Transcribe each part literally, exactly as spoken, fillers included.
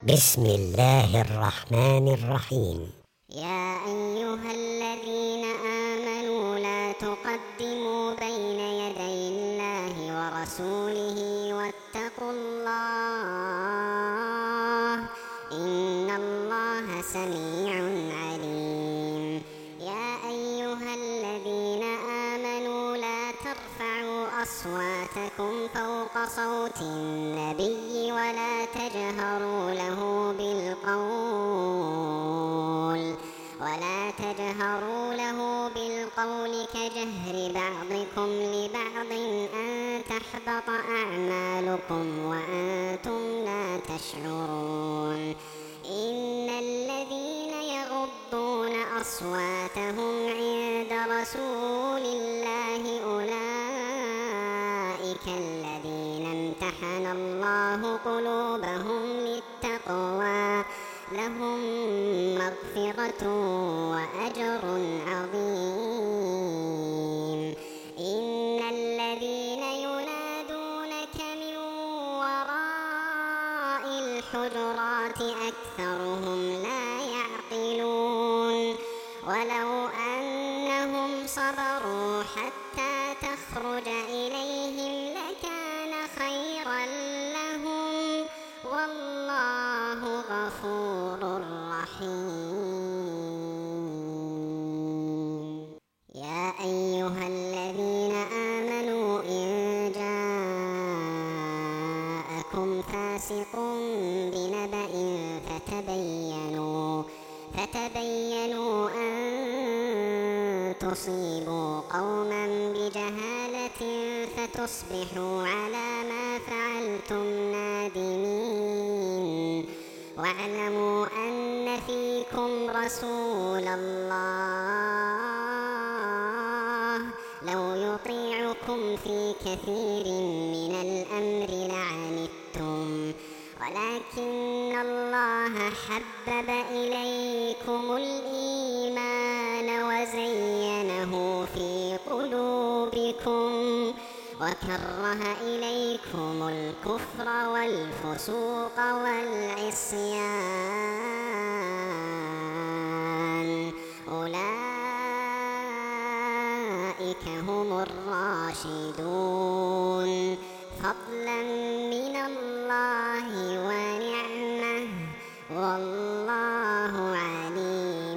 بسم الله الرحمن الرحيم. يا أيها الذين آمنوا لا تقدموا بين يدي الله ورسوله واتقوا الله إن الله سميع عليم. يا أيها الذين آمنوا لا ترفعوا أصواتكم فوق صوت النبي ولا تجهروا له بالقول ولا تجهروا له بالقول كجهر بعضكم لبعض أن تحبط أعمالكم وأنتم لا تشعرون. إن الذين يغضون أصواتهم عند رسول الله أولئك الذين امتحن الله قلوبهم للتقوى لهم مغفرة وأجر عظيم. إن الذين ينادونك من وراء الحجرات أكثرهم لا يعقلون. ولو أنهم صبروا حتى تخرج إليهم لكان خيرا لهم والله غفور رحيم. يا أيها الذين آمنوا إن جاءكم فاسق بنبأ فتبينوا فتبينوا أن تصيبوا قوما بجهالة فتصبحوا على ما فعلتم نادمين. واعلموا أن فيكم رسول الله لو يطيعكم في كثير من الأمر لعنتم ولكن الله حبب إليكم الإيمان وزينه في قلوبكم وكره إليكم الكفر والفسوق والعصيان أولئك هم الراشدون فضلا من الله ونعمه والله عليم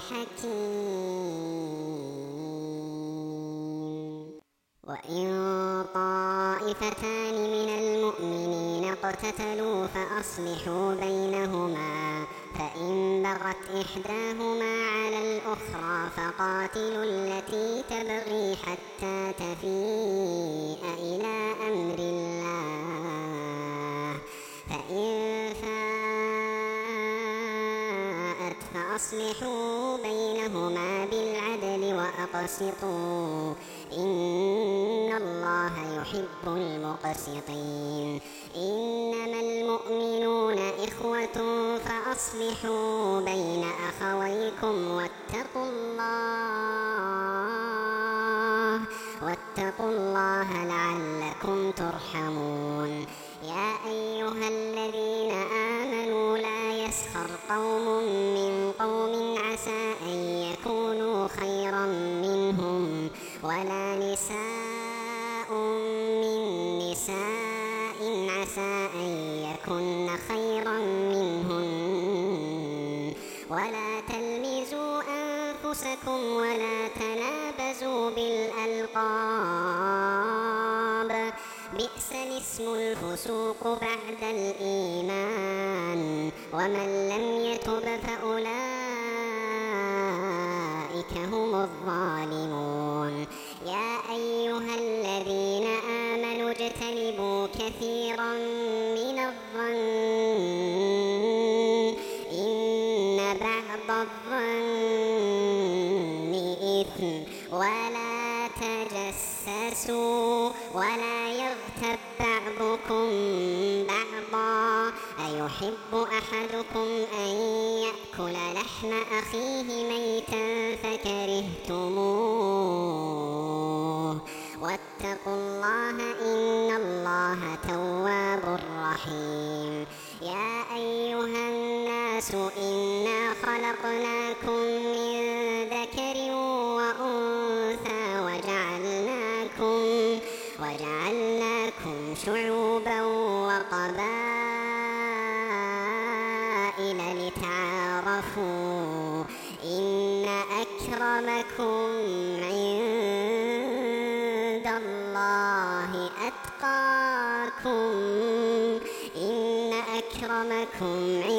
حكيم. وإن طائفتان من المؤمنين اقتتلوا فأصلحوا بينهما فإن بغت إحداهما على الأخرى فقاتلوا التي تبغي حتى تفيء إلى أمر الله فإن فاءت فأصلحوا بينهما بالعدل وأقسطوا إن الله يحب المقسطين. إنما المؤمنون إخوة فأصلحوا بين أخويكم واتقوا الله واتقوا الله لعلكم ترحمون. يا أيها الذين آمنوا لا يسخر قوم من قوم عسى أن يكونوا خيرا منهم ولا نساء من نساء عسى أن يكن خيرا منهن ولا تلمزوا أنفسكم ولا تنابزوا بالألقاب بئس الاسم الفسوق بعد الإيمان ومن لم يتب فأولئك هم الظالمون. يا أيها الذين آمنوا اجتنبوا كثيرا من الظن إن بعض الظن إثم ولا تجسسوا ولا يغتب بعضكم بعضا أيحب أحدكم أن يأكل لحم أخيه ميتا فكرهتموه واتقوا الله إن الله تواب رحيم. يا أيها الناس إنا خلقناكم من ذكر وأنثى وجعلناكم, وجعلناكم شعوبا وقبائل لتعارفوا إن أكرمكم عند الله أتقاكم إن أكرمكم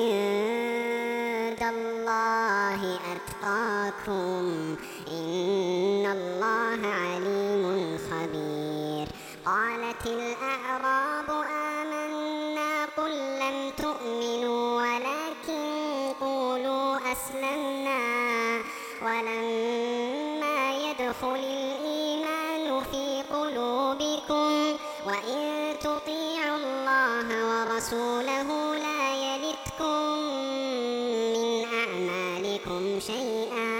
عند الله أتقاكم إن الله عليم خبير. قالت الأعراب آمنا قل لم تؤمنوا ولكن قولوا أسلمنا ولما يدخل الإيمان في قلوبكم وإن تطيعوا الله ورسوله لا يلتكم من أعمالكم شيئا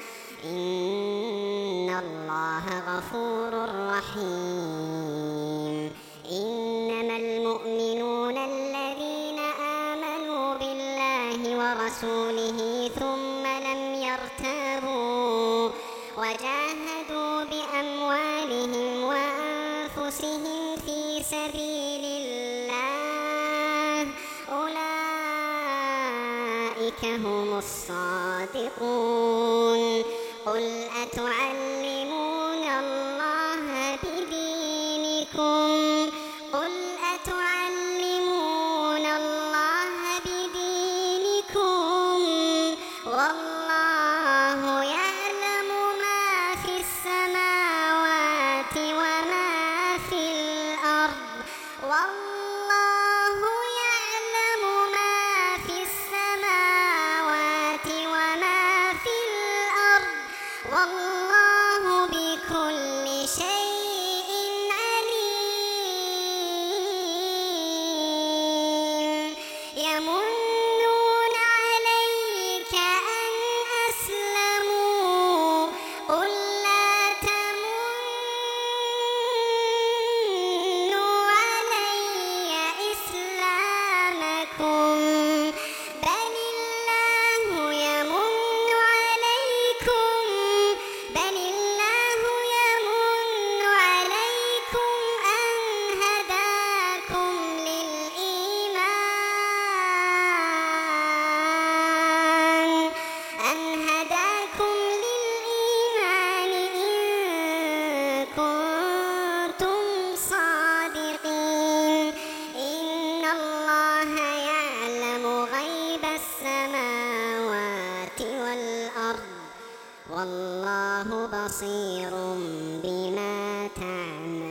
إن الله غفور رحيم. إنما المؤمنون الذين آمنوا بالله ورسوله ثم لم يرتابوا وجاهدوا بأموالهم وأنفسهم في سبيل الله أولئك هم الصادقون. قل أتعلمون الله بدينكم قل أتعلمون الله بدينكم والله يعلم ما في السماوات وما في الأرض والله يعلم ما في السماوات وما في الأرض والله بكل شيء عليم. يمنون عليك أن أسلموا قل لا تمنوا علي إسلامكم بل الله يمن عليكم بل الله يمن عليكم أن هداكم للإيمان أن هداكم للإيمان إن كنتم صادقين. إن الله يعلم غيب السماوات والأرض والله بصير بما تعملون.